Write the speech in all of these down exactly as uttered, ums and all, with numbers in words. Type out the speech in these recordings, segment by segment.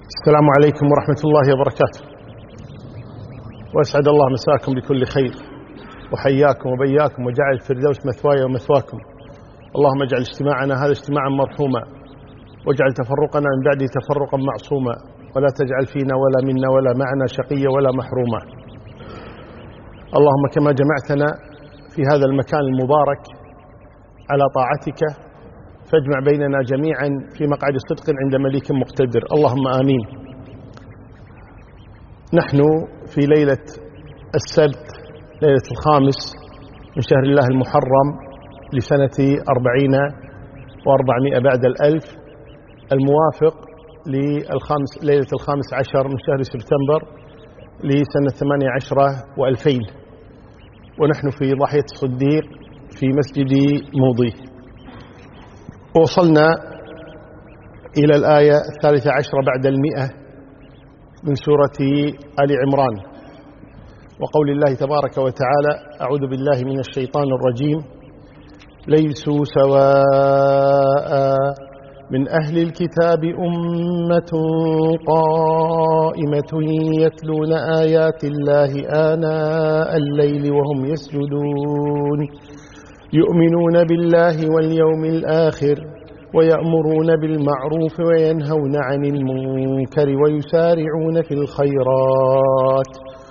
السلام عليكم ورحمة الله وبركاته، وأسعد الله مساكم بكل خير، وحياكم وبياكم وجعل الفردوس مثواي ومثواكم. اللهم اجعل اجتماعنا هذا اجتماعا مرحوما، واجعل تفرقنا من بعده تفرقا معصوما، ولا تجعل فينا ولا منا ولا معنا شقيا ولا محروما. اللهم كما جمعتنا في هذا المكان المبارك على طاعتك، فاجمع بيننا جميعا في مقعد صدق عند مليك مقتدر، اللهم آمين. نحن في ليلة السبت، ليلة الخامس من شهر الله المحرم لسنة أربعين وأربعمائة بعد الألف، الموافق للخامس ليلة الخامس عشر من شهر سبتمبر لسنة ثمانية عشرة وألفين، ونحن في ضاحية الصديق في مسجد موضي. وصلنا إلى الآية الثالثة عشرة بعد المئة من سورة آل عمران، وقول الله تبارك وتعالى: أعوذ بالله من الشيطان الرجيم: ليسوا سواء من أهل الكتاب أمة قائمة يتلون آيات الله آناء الليل وهم يسجدون يؤمنون بالله واليوم الآخر ويأمرون بالمعروف وينهون عن المنكر ويسارعون في الخيرات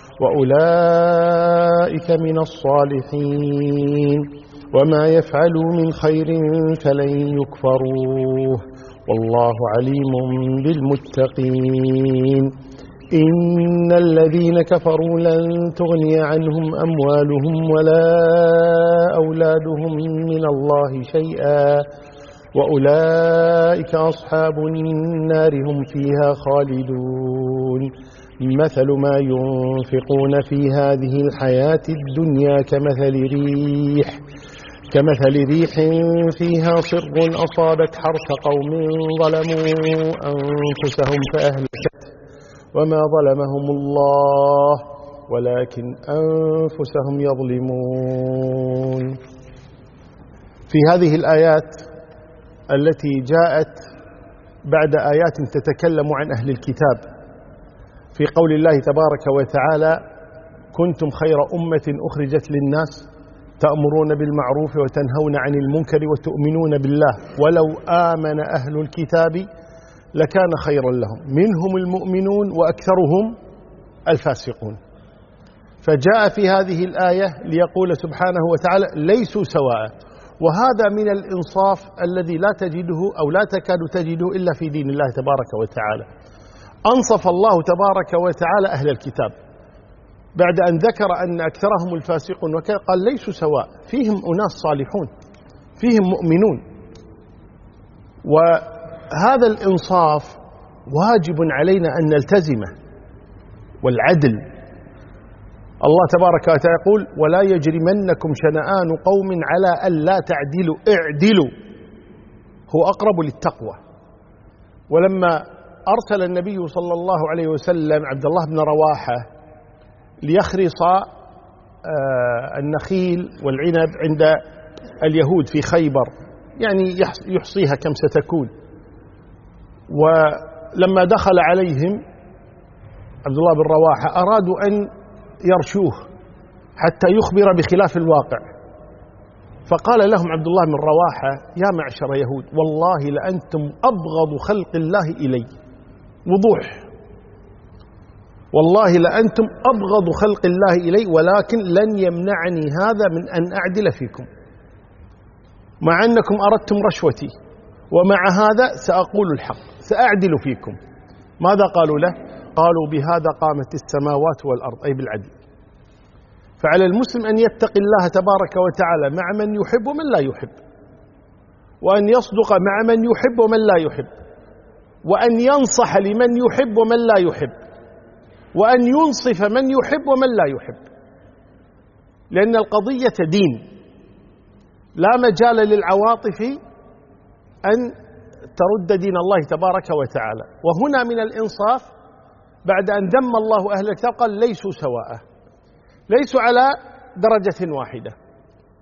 وأولئك من الصالحين وما يفعلوا من خير فلن يكفروه والله عليم بالمتقين. إن الذين كفروا لن تغني عنهم أموالهم ولا أولادهم من الله شيئا وأولئك أصحاب النار هم فيها خالدون. مثل ما ينفقون في هذه الحياة الدنيا كمثل ريح كمثل ريح فيها صر أصابت حرث قوم ظلموا أنفسهم فأهلكت وما ظلمهم الله ولكن أنفسهم يظلمون. في هذه الآيات التي جاءت بعد آيات تتكلم عن أهل الكتاب، في قول الله تبارك وتعالى: كنتم خير أمة أخرجت للناس تأمرون بالمعروف وتنهون عن المنكر وتؤمنون بالله ولو آمن أهل الكتاب لكان خيرا لهم منهم المؤمنون وأكثرهم الفاسقون. فجاء في هذه الآية ليقول سبحانه وتعالى: ليسوا سواء. وهذا من الإنصاف الذي لا تجده أو لا تكاد تجده إلا في دين الله تبارك وتعالى. أنصف الله تبارك وتعالى أهل الكتاب بعد أن ذكر أن أكثرهم الفاسقون، قال: ليسوا سواء، فيهم أناس صالحون، فيهم مؤمنون. وهذا الإنصاف واجب علينا أن نلتزمه، والعدل. الله تبارك وتعالى يقول: ولا يجرمنكم شنآن قوم على أن لا تعدلوا اعدلوا هو أقرب للتقوى. ولما أرسل النبي صلى الله عليه وسلم عبد الله بن رواحة ليخرص النخيل والعنب عند اليهود في خيبر، يعني يحصيها كم ستكون، ولما دخل عليهم عبد الله بن رواحة أرادوا أن يرشوه حتى يخبر بخلاف الواقع، فقال لهم عبد الله بن رواحة: يا معشر يهود، والله لأنتم أبغض خلق الله إلي، وضوح، والله لأنتم أبغض خلق الله إلي، ولكن لن يمنعني هذا من أن أعدل فيكم، مع أنكم أردتم رشوتي، ومع هذا سأقول الحق، سأعدل فيكم. ماذا قالوا له؟ قالوا: بهذا قامت السماوات والأرض، أي بالعدل. فعلى المسلم أن يتقي الله تبارك وتعالى مع من يحب ومن لا يحب، وأن يصدق مع من يحب ومن لا يحب، وأن ينصح لمن يحب ومن لا يحب، وأن ينصف من يحب ومن لا يحب، لأن القضية دين، لا مجال للعواطف أن ترد دين الله تبارك وتعالى. وهنا من الإنصاف بعد أن ذم الله أهل الكتاب قال: ليسوا سواء، ليسوا على درجة واحدة،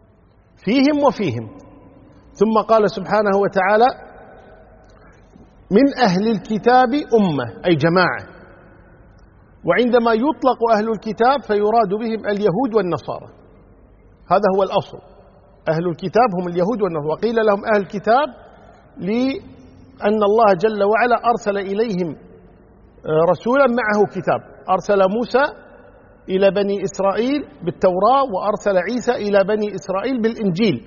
فيهم وفيهم. ثم قال سبحانه وتعالى: من أهل الكتاب أمة أي جماعة، وعندما يطلق أهل الكتاب فيراد بهم اليهود والنصارى، هذا هو الأصل. أهل الكتاب هم اليهود والنصارى، وقيل لهم أهل الكتاب لأن الله جل وعلا أرسل إليهم رسولا معه كتاب، أرسل موسى إلى بني إسرائيل بالتوراة، وأرسل عيسى إلى بني إسرائيل بالإنجيل.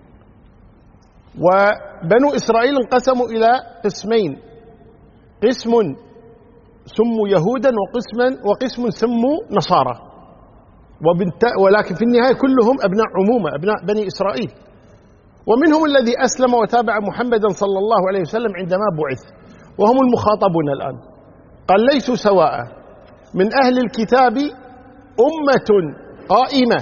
وبنو إسرائيل انقسموا إلى قسمين، قسم سموا يهودا وقسم وقسم سموا نصارى، ولكن في النهاية كلهم أبناء عمومة، أبناء بني إسرائيل. ومنهم الذي أسلم وتابع محمدا صلى الله عليه وسلم عندما بعث، وهم المخاطبون الآن. قال ليسوا سواء، من أهل الكتاب أمة قائمة،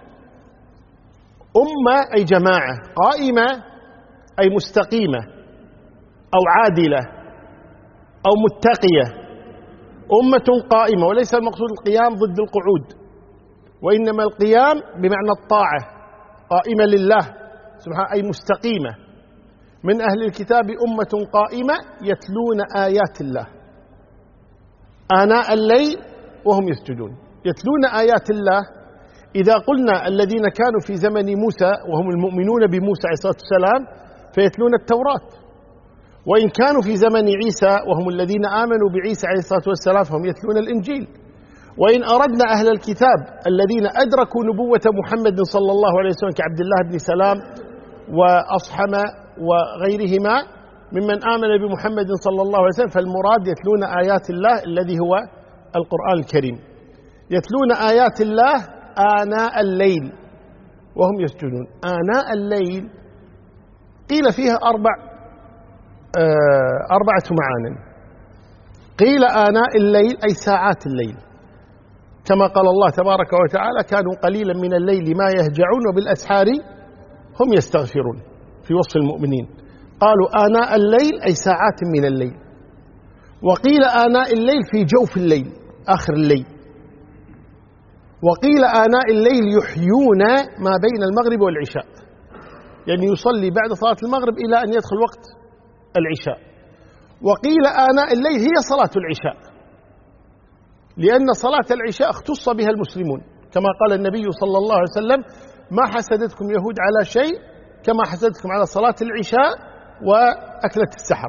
أمة أي جماعة، قائمة أي مستقيمة أو عادلة أو متقية. أمة قائمة، وليس المقصود القيام ضد القعود، وإنما القيام بمعنى الطاعة، قائمة لله سبحانه أي مستقيمة. من أهل الكتاب أمة قائمة يتلون آيات الله آناء الليل وهم يسجدون. يتلون آيات الله، إذا قلنا الذين كانوا في زمن موسى وهم المؤمنون بموسى عليه الصلاة والسلام فيتلون التوراة، وإن كانوا في زمن عيسى وهم الذين آمنوا بعيسى عليه الصلاة والسلام فهم يتلون الإنجيل. وإن أردنا أهل الكتاب الذين أدركوا نبوة محمد صلى الله عليه وسلم كعبد الله بن سلام وأصحم وغيرهما ممن آمن بمحمد صلى الله عليه وسلم، فالمراد يتلون آيات الله الذي هو القرآن الكريم. يتلون آيات الله آناء الليل وهم يسجدون. آناء الليل قيل فيها أربع آه أربعة معان. قيل آناء الليل أي ساعات الليل، كما قال الله تبارك وتعالى كانوا قليلا من الليل ما يهجعون وبالأسحار هم يستغفرون في وصف المؤمنين. قالوا آناء الليل أي ساعات من الليل. وقيل آناء الليل في جوف الليل آخر الليل. وقيل آناء الليل يحيون ما بين المغرب والعشاء، يعني يصلي بعد صلاة المغرب إلى أن يدخل وقت العشاء. وقيل آناء الليل هي صلاة العشاء، لأن صلاة العشاء اختص بها المسلمون، كما قال النبي صلى الله عليه وسلم ما حسدتكم يهود على شيء كما حسدتكم على صلاة العشاء وأكلة السحر.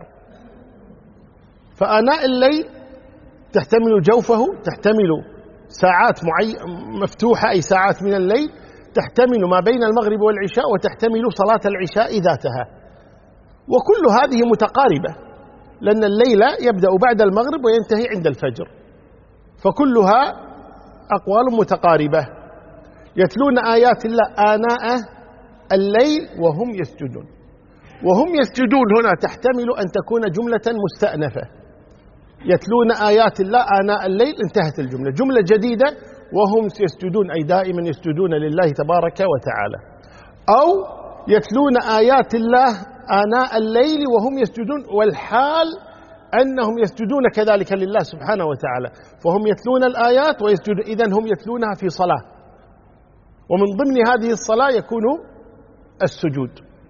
فآناء الليل تحتمل جوفه، تحتمل ساعات معي مفتوحة أي ساعات من الليل، تحتمل ما بين المغرب والعشاء، وتحتمل صلاة العشاء ذاتها. وكل هذه متقاربة، لأن الليل يبدأ بعد المغرب وينتهي عند الفجر، فكلها أقوال متقاربة. يتلون آيات الله آناء الليل وهم يسجدون. وهم يسجدون هنا تحتمل أن تكون جملة مستأنفة، يتلون آيات الله آناء الليل انتهت الجملة، جملة جديدة وهم يسجدون أي دائما يسجدون لله تبارك وتعالى. أو يتلون آيات الله آناء الليل وهم يسجدون والحال أنهم يسجدون كذلك لله سبحانه وتعالى، فهم يتلون الآيات ويسجدون، إذن هم يتلونها في صلاة، ومن ضمن هذه الصلاة يكون السجود.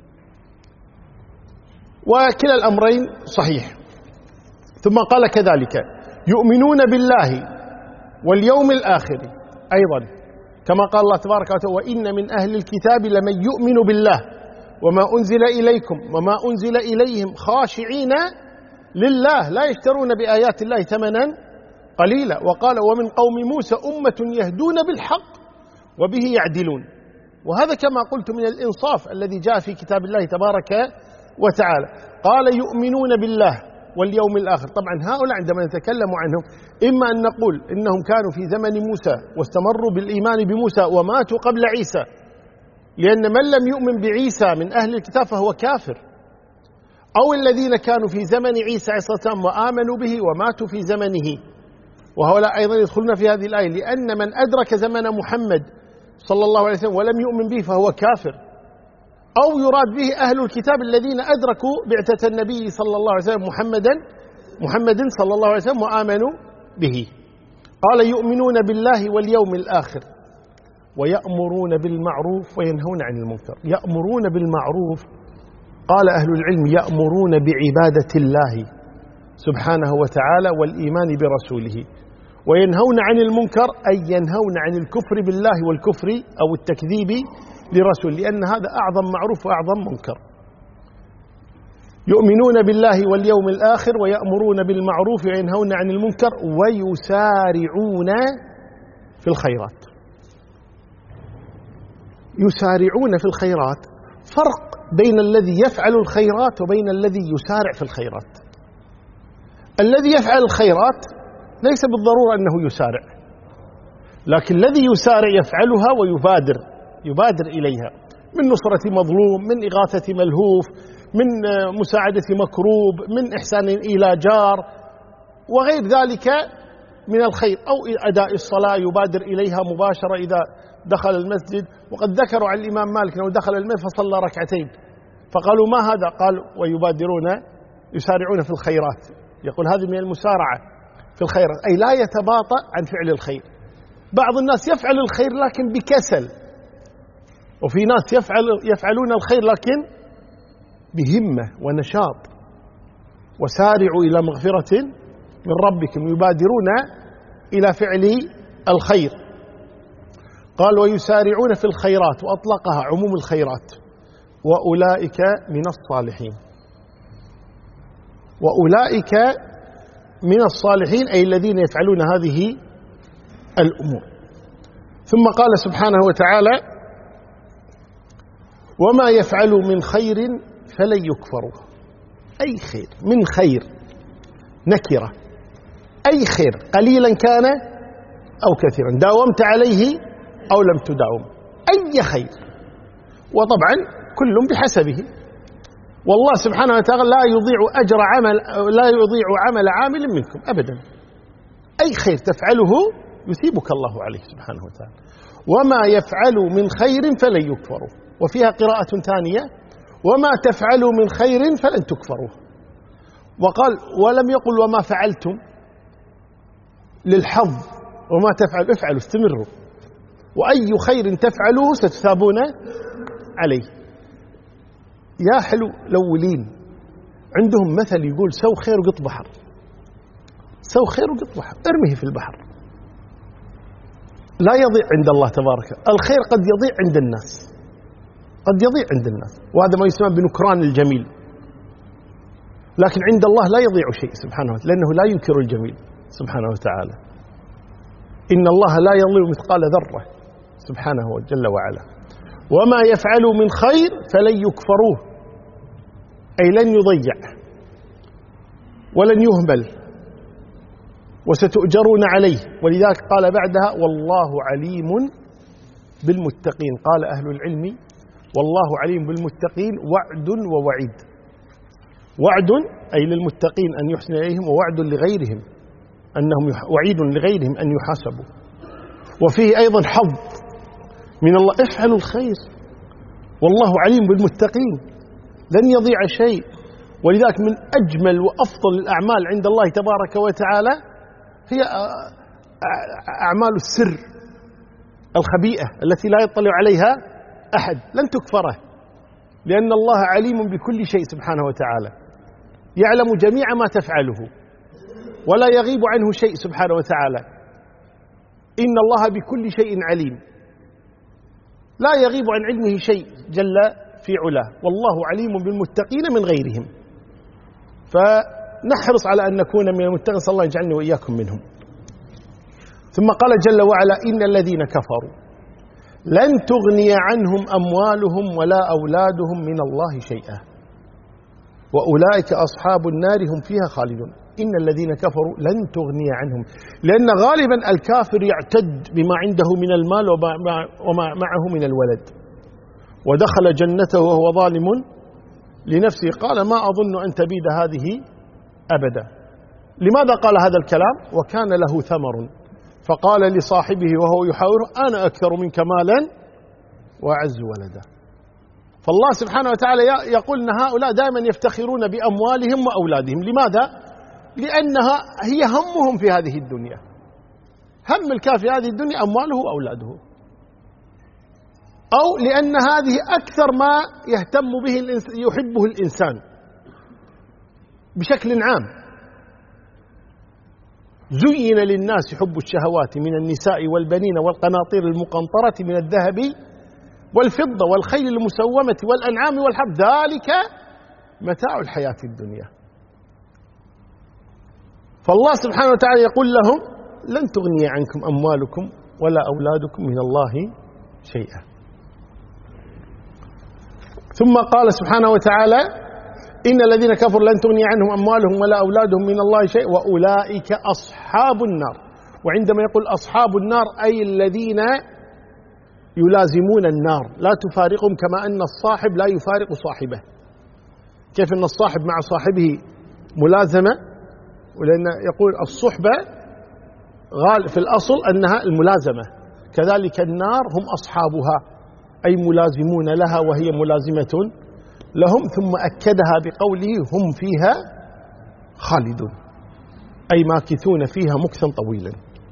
وكلا الأمرين صحيح. ثم قال كذلك يؤمنون بالله واليوم الآخر أيضا، كما قال الله تبارك وتعالى وإن من أهل الكتاب لمن يؤمن بالله وما أنزل إليكم وما أنزل إليهم خاشعين لله لا يشترون بآيات الله ثمنا قليلا. وقال ومن قوم موسى أمة يهدون بالحق وبه يعدلون. وهذا كما قلت من الإنصاف الذي جاء في كتاب الله تبارك وتعالى. قال يؤمنون بالله واليوم الآخر. طبعا هؤلاء عندما نتكلم عنهم إما أن نقول إنهم كانوا في زمن موسى واستمروا بالإيمان بموسى وماتوا قبل عيسى، لأن من لم يؤمن بعيسى من أهل الكتاب فهو كافر، أو الذين كانوا في زمن عيسى عليه الصلاة والسلام وآمنوا به وماتوا في زمنه، وهؤلاء أيضا يدخلون في هذه الآية، لأن من أدرك زمن محمد صلى الله عليه وسلم ولم يؤمن به فهو كافر. أو يراد به أهل الكتاب الذين أدركوا بعثة النبي صلى الله عليه وسلم محمدا محمد صلى الله عليه وسلم وآمنوا به. قال يؤمنون بالله واليوم الآخر ويأمرون بالمعروف وينهون عن المنكر. يأمرون بالمعروف، قال أهل العلم يأمرون بعبادة الله سبحانه وتعالى والإيمان برسوله، وينهون عن المنكر أي ينهون عن الكفر بالله والكفر أو التكذيب لرسول، لأن هذا أعظم معروف وأعظم منكر. يؤمنون بالله واليوم الآخر ويأمرون بالمعروف وينهون عن المنكر ويسارعون في الخيرات. يسارعون في الخيرات، فرق بين الذي يفعل الخيرات وبين الذي يسارع في الخيرات. الذي يفعل الخيرات ليس بالضرورة أنه يسارع، لكن الذي يسارع يفعلها ويبادر يبادر إليها، من نصرة مظلوم، من إغاثة ملهوف، من مساعدة مكروب، من إحسان إلى جار وغير ذلك من الخير، أو أداء الصلاة يبادر إليها مباشرة إذا دخل المسجد. وقد ذكروا عن الإمام مالك أنه دخل المسجد فصلى ركعتين، فقالوا ما هذا؟ قال ويبادرون يسارعون في الخيرات. يقول هذه من المسارعة في الخيرات، أي لا يتباطأ عن فعل الخير. بعض الناس يفعل الخير لكن بكسل، وفي ناس يفعل يفعلون الخير لكن بهمة ونشاط. وسارعوا إلى مغفرة من ربكم، يبادرون إلى فعل الخير. قال ويسارعون في الخيرات، وأطلقها عموم الخيرات، وأولئك من الصالحين. وأولئك من الصالحين أي الذين يفعلون هذه الأمور. ثم قال سبحانه وتعالى وما يفعلوا من خير فلن يكفروا. أي خير، من خير نكرة، أي خير قليلا كان أو كثيرا، داومت عليه أو لم تداوم، أي خير. وطبعا كل بحسبه، والله سبحانه وتعالى لا يضيع أجر عمل لا يضيع عمل عامل منكم أبدا. أي خير تفعله يثيبك الله عليه سبحانه وتعالى. وما يفعلوا من خير فلن يكفروا. وفيها قراءة ثانية وما تفعلوا من خير فلن تكفروا. وقال ولم يقل وما فعلتم للحظ، وما تفعل افعلوا استمروا، وأي خير تفعلوه ستثابون عليه. يا حلو الأولين عندهم مثل يقول سو خير وقط بحر، سو خير وقط بحر، ارميه في البحر لا يضيع عند الله تبارك. الخير قد يضيع عند الناس، قد يضيع عند الناس، وهذا ما يسمى بنكران الجميل. لكن عند الله لا يضيع شيء سبحانه وتعالى، لأنه لا ينكر الجميل سبحانه وتعالى. إن الله لا يضيع مثقال ذرة سبحانه جل وعلا. وما يفعلوا من خير فلن يكفروه، أي لن يضيع ولن يهمل، وستؤجرون عليه. ولذلك قال بعدها والله عليم بالمتقين. قال أهل العلم والله عليم بالمتقين وعد ووعيد. وعد أي للمتقين أن يحسن إليهم، ووعد لغيرهم أنهم يح... وعيد لغيرهم أن يحاسبوا. وفيه أيضا حظ من الله، افعلوا الخير والله عليم بالمتقين، لن يضيع شيء. ولذلك من أجمل وأفضل الأعمال عند الله تبارك وتعالى هي أعمال السر الخبيئة التي لا يطلع عليها أحد، لن تكفره، لأن الله عليم بكل شيء سبحانه وتعالى، يعلم جميع ما تفعله ولا يغيب عنه شيء سبحانه وتعالى. إن الله بكل شيء عليم، لا يغيب عن علمه شيء جل في علاه. والله عليم بالمتقين من غيرهم، فنحرص على أن نكون من المتقين، صلى الله يجعلني وإياكم منهم. ثم قال جل وعلا إن الذين كفروا لن تغني عنهم أموالهم ولا أولادهم من الله شيئا وأولئك أصحاب النار هم فيها خالدون. إن الذين كفروا لن تغني عنهم، لأن غالبا الكافر يعتد بما عنده من المال وما معه من الولد. ودخل جنته وهو ظالم لنفسه قال ما أظن أن تبيد هذه أبدا. لماذا قال هذا الكلام؟ وكان له ثمر فقال لصاحبه وهو يحاوره أنا أكثر منك مالا وأعز ولدا. فالله سبحانه وتعالى يقول أن هؤلاء دائما يفتخرون بأموالهم وأولادهم. لماذا؟ لأنها هي همهم في هذه الدنيا. هم الكافر في هذه الدنيا أمواله وأولاده، أو لأن هذه أكثر ما يهتم به يحبه الإنسان بشكل عام. زين للناس حب الشهوات من النساء والبنين والقناطير المقنطرة من الذهب والفضة والخيل المسومة والأنعام والحرث ذلك متاع الحياة الدنيا. فالله سبحانه وتعالى يقول لهم لن تغني عنكم أموالكم ولا أولادكم من الله شيئا. ثم قال سبحانه وتعالى إن الذين كفروا لن تغني عنهم أموالهم ولا أولادهم من الله شيء وأولئك أصحاب النار. وعندما يقول أصحاب النار أي الذين يلازمون النار لا تفارقهم، كما أن الصاحب لا يفارق صاحبه. كيف أن الصاحب مع صاحبه ملازمة، ولأن يقول الصحبة غالب في الأصل أنها الملازمة، كذلك النار هم أصحابها أي ملازمون لها وهي ملازمة لهم. ثم أكدها بقوله هم فيها خالدون أي ماكثون فيها مكثا طويلا.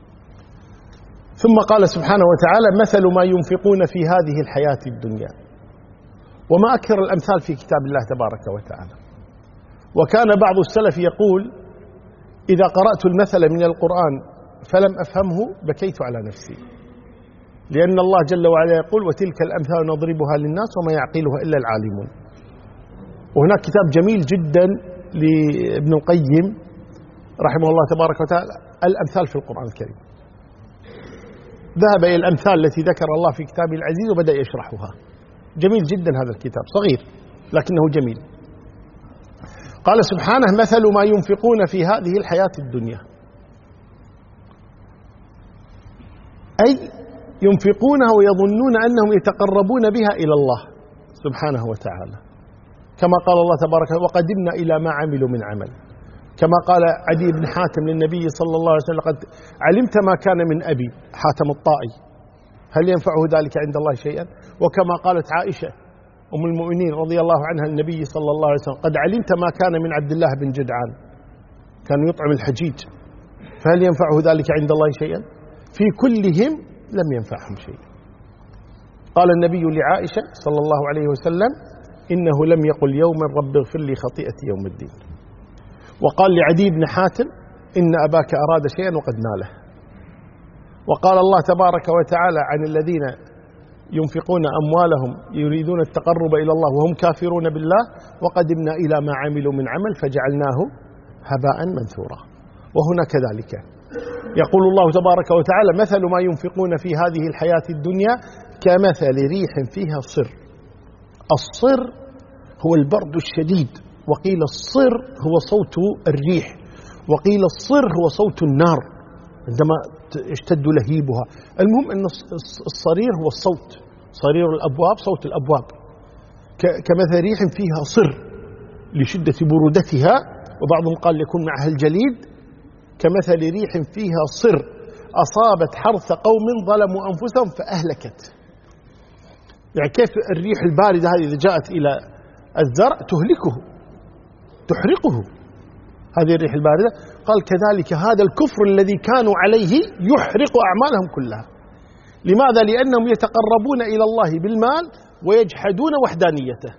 ثم قال سبحانه وتعالى مثل ما ينفقون في هذه الحياة الدنيا. وما أكثر الأمثال في كتاب الله تبارك وتعالى. وكان بعض السلف يقول إذا قرأت المثل من القرآن فلم أفهمه بكيت على نفسي، لأن الله جل وعلا يقول وتلك الأمثال نضربها للناس وما يعقلها إلا العالمون. وهناك كتاب جميل جدا لابن القيم رحمه الله تبارك وتعالى الأمثال في القرآن الكريم، ذهب إلى الأمثال التي ذكر الله في كتابه العزيز وبدأ يشرحها. جميل جدا هذا الكتاب، صغير لكنه جميل. قال سبحانه مثل ما ينفقون في هذه الحياة الدنيا، أي ينفقونها ويظنون أنهم يتقربون بها إلى الله سبحانه وتعالى، كما قال الله تبارك وقدمنا إلى ما عملوا من عمل، كما قال عدي بن حاتم للنبي صلى الله عليه وسلم لقد علمت ما كان من أبي حاتم الطائي هل ينفعه ذلك عند الله شيئا. وكما قالت عائشة أم المؤمنين رضي الله عنها النبي صلى الله عليه وسلم قد علمت ما كان من عبد الله بن جدعان كان يطعم الحجيج فهل ينفعه ذلك عند الله شيئا. في كلهم لم ينفعهم شيء. قال النبي لعائشة صلى الله عليه وسلم إنه لم يقل يوما رب اغفر لي خطيئتي يوم الدين. وقال لعدي بن حاتم إن أباك أراد شيئا وقد ناله. وقال الله تبارك وتعالى عن الذين ينفقون أموالهم يريدون التقرب إلى الله وهم كافرون بالله وقدمنا إلى ما عملوا من عمل فجعلناه هباء منثورا. وهنا كذلك يقول الله تبارك وتعالى مثل ما ينفقون في هذه الحياة الدنيا كمثل ريح فيها صر. الصر هو البرد الشديد، وقيل الصر هو صوت الريح، وقيل الصر هو صوت النار عندما يشتد لهيبها. المهم أن الصرير هو الصوت، صرير الأبواب صوت الأبواب. كمثل ريح فيها صر لشدة برودتها، وبعضهم قال يكون معها الجليد. كمثل ريح فيها صر أصابت حرث قوم ظلموا أنفسهم فأهلكت. يعني كيف الريح الباردة هذه إذا جاءت إلى الزرع تهلكه تحرقه، هذه الريح الباردة. قال كذلك هذا الكفر الذي كانوا عليه يحرق أعمالهم كلها. لماذا؟ لأنهم يتقربون إلى الله بالمال ويجحدون وحدانيته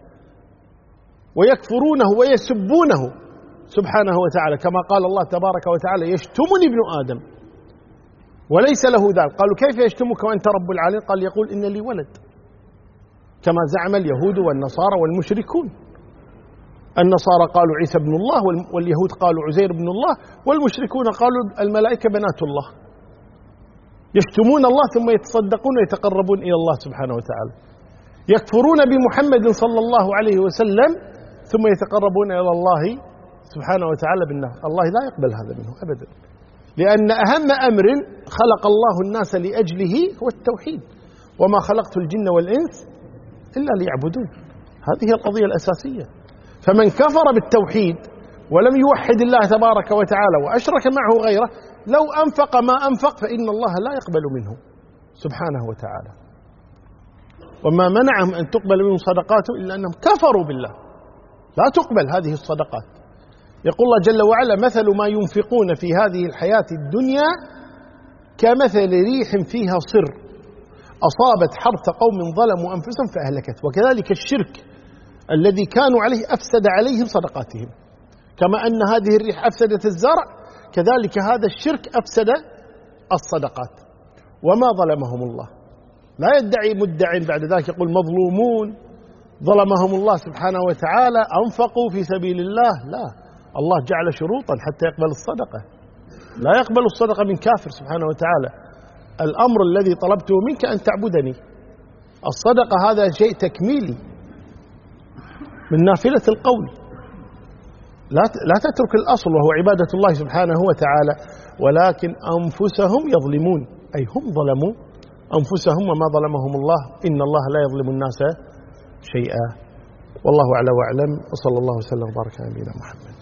ويكفرونه ويسبونه سبحانه وتعالى، كما قال الله تبارك وتعالى يشتمني ابن آدم وليس له ذلك. قالوا كيف يشتمك وأنت رب العالمين؟ قال يقول إن لي ولد، كما زعم اليهود والنصارى والمشركون. النصارى قالوا عيسى ابن الله، واليهود قالوا عزير ابن الله، والمشركون قالوا الملائكة بنات الله. يشتمون الله ثم يتصدقون ويتقربون إلى الله سبحانه وتعالى. يكفرون بمحمد صلى الله عليه وسلم ثم يتقربون إلى الله سبحانه وتعالى بالنار. الله لا يقبل هذا منه أبدا، لأن أهم أمر خلق الله الناس لأجله هو التوحيد، وما خلقت الجن والإنس إلا ليعبدون. هذه القضية الأساسية. فمن كفر بالتوحيد ولم يوحد الله تبارك وتعالى وأشرك معه غيره لو أنفق ما أنفق فإن الله لا يقبل منه سبحانه وتعالى. وما منعهم أن تقبل منهم صدقاتهم إلا أنهم كفروا بالله، لا تقبل هذه الصدقات. يقول الله جل وعلا مثل ما ينفقون في هذه الحياة الدنيا كمثل ريح فيها صر أصابت حرث قوم ظلموا أنفسهم فأهلكت. وكذلك الشرك الذي كانوا عليه أفسد عليهم صدقاتهم، كما أن هذه الريح أفسدت الزرع كذلك هذا الشرك أفسد الصدقات. وما ظلمهم الله، لا يدعي مدع بعد ذلك يقول مظلومون ظلمهم الله سبحانه وتعالى أنفقوا في سبيل الله. لا، الله جعل شروطا حتى يقبل الصدقة، لا يقبل الصدقة من كافر سبحانه وتعالى. الأمر الذي طلبته منك أن تعبدني، الصدقة هذا شيء تكميلي من نافلة القول، لا لا تترك الأصل وهو عبادة الله سبحانه وتعالى، ولكن أنفسهم يظلمون، أي هم ظلموا أنفسهم وما ظلمهم الله، إن الله لا يظلم الناس شيئا. والله أعلى وأعلم، وصلى الله وسلم وبارك على نبينا محمد.